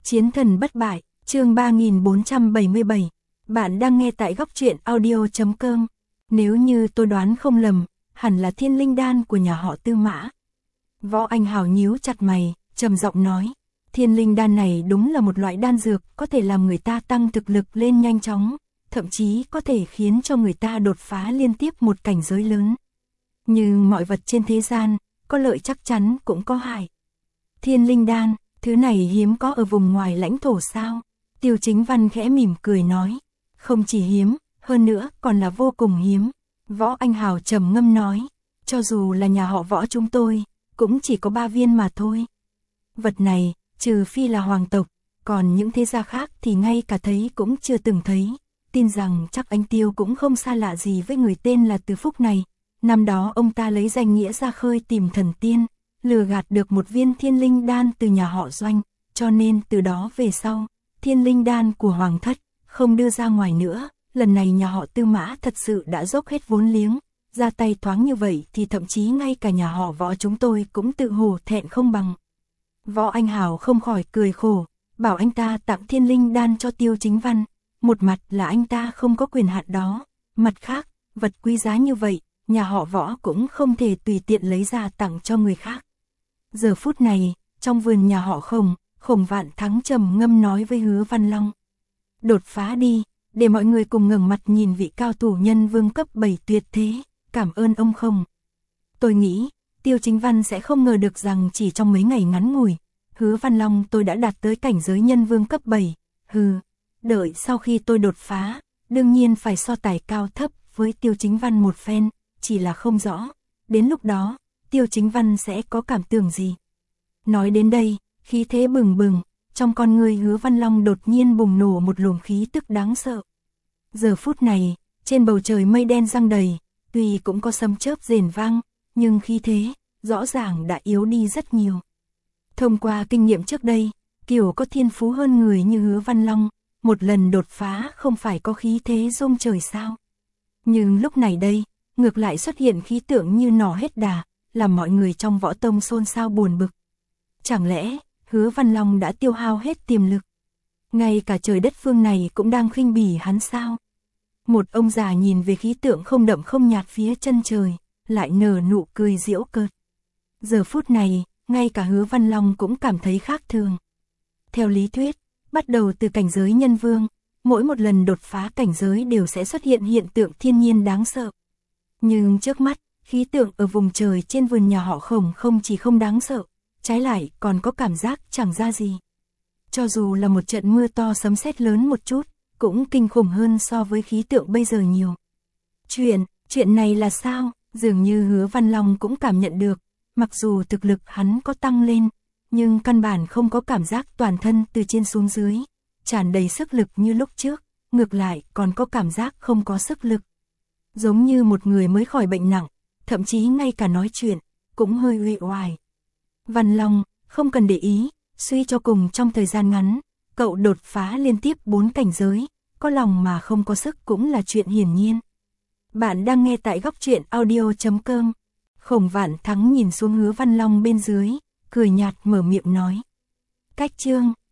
Chiến thần bất bại, chương 3477. Bạn đang nghe tại góc truyện audio.com. Nếu như tôi đoán không lầm, hẳn là thiên linh đan của nhà họ Tư Mã. Võ Anh Hào nhíu chặt mày, trầm giọng nói. Thiên linh đan này đúng là một loại đan dược có thể làm người ta tăng thực lực lên nhanh chóng, thậm chí có thể khiến cho người ta đột phá liên tiếp một cảnh giới lớn. Nhưng mọi vật trên thế gian, có lợi chắc chắn cũng có hại. Thiên linh đan, thứ này hiếm có ở vùng ngoài lãnh thổ sao? Tiêu Chính Văn khẽ mỉm cười nói. Không chỉ hiếm, hơn nữa còn là vô cùng hiếm. Võ Anh Hào trầm ngâm nói. Cho dù là nhà họ Võ chúng tôi, cũng chỉ có 3 viên mà thôi. Vật này, trừ phi là hoàng tộc, còn những thế gia khác thì ngay cả thấy cũng chưa từng thấy. Tin rằng chắc anh Tiêu cũng không xa lạ gì với người tên là Từ Phúc này. Năm đó ông ta lấy danh nghĩa ra khơi tìm thần tiên, lừa gạt được một viên thiên linh đan từ nhà họ Doanh, cho nên từ đó về sau, thiên linh đan của hoàng thất không đưa ra ngoài nữa. Lần này nhà họ Tư Mã thật sự đã dốc hết vốn liếng, ra tay thoáng như vậy thì thậm chí ngay cả nhà họ Võ chúng tôi cũng tự hổ thẹn không bằng. Võ Anh Hào không khỏi cười khổ, bảo anh ta tặng thiên linh đan cho Tiêu Chính Văn. Một mặt là anh ta không có quyền hạn đó, mặt khác, vật quý giá như vậy, nhà họ Võ cũng không thể tùy tiện lấy ra tặng cho người khác. Giờ phút này, trong vườn nhà họ Khổng Vạn Thắng trầm ngâm nói với Hứa Văn Long. Đột phá đi, để mọi người cùng ngẩng mặt nhìn vị cao thủ nhân vương cấp 7 tuyệt thế, cảm ơn ông Khổng. Tôi nghĩ, Tiêu Chính Văn sẽ không ngờ được rằng chỉ trong mấy ngày ngắn ngủi, Hứa Văn Long tôi đã đạt tới cảnh giới nhân vương cấp 7, đợi sau khi tôi đột phá, đương nhiên phải so tài cao thấp với Tiêu Chính Văn một phen, chỉ là không rõ, đến lúc đó, Tiêu Chính Văn sẽ có cảm tưởng gì. Nói đến đây, khí thế bừng bừng, trong con người Hứa Văn Long đột nhiên bùng nổ một luồng khí tức đáng sợ. Giờ phút này, trên bầu trời mây đen giăng đầy, tuy cũng có sấm chớp rền vang, nhưng khí thế, rõ ràng đã yếu đi rất nhiều. Thông qua kinh nghiệm trước đây, kiểu có thiên phú hơn người như Hứa Văn Long, một lần đột phá không phải có khí thế rung trời sao. Nhưng lúc này đây, ngược lại xuất hiện khí tượng như nỏ hết đà, làm mọi người trong Võ Tông xôn xao buồn bực. Chẳng lẽ, Hứa Văn Long đã tiêu hao hết tiềm lực? Ngay cả trời đất phương này cũng đang khinh bỉ hắn sao? Một ông già nhìn về khí tượng không đậm không nhạt phía chân trời, lại nở nụ cười giễu cợt. Giờ phút này, ngay cả Hứa Văn Long cũng cảm thấy khác thường. Theo lý thuyết, bắt đầu từ cảnh giới nhân vương, mỗi một lần đột phá cảnh giới đều sẽ xuất hiện hiện tượng thiên nhiên đáng sợ. Nhưng trước mắt, khí tượng ở vùng trời trên vườn nhà họ Khổng không chỉ không đáng sợ, trái lại còn có cảm giác chẳng ra gì. Cho dù là một trận mưa to sấm sét lớn một chút, cũng kinh khủng hơn so với khí tượng bây giờ nhiều. Chuyện này là sao? Dường như Hứa Văn Long cũng cảm nhận được, mặc dù thực lực hắn có tăng lên, nhưng căn bản không có cảm giác toàn thân từ trên xuống dưới, tràn đầy sức lực như lúc trước, ngược lại còn có cảm giác không có sức lực. Giống như một người mới khỏi bệnh nặng, thậm chí ngay cả nói chuyện, cũng hơi uể oải. Văn Long, không cần để ý, suy cho cùng trong thời gian ngắn, cậu đột phá liên tiếp 4 cảnh giới, có lòng mà không có sức cũng là chuyện hiển nhiên. Bạn đang nghe tại góc truyện audio.com. Khổng Vạn Thắng nhìn xuống Hứa Văn Long bên dưới, cười nhạt mở miệng nói. Cách chương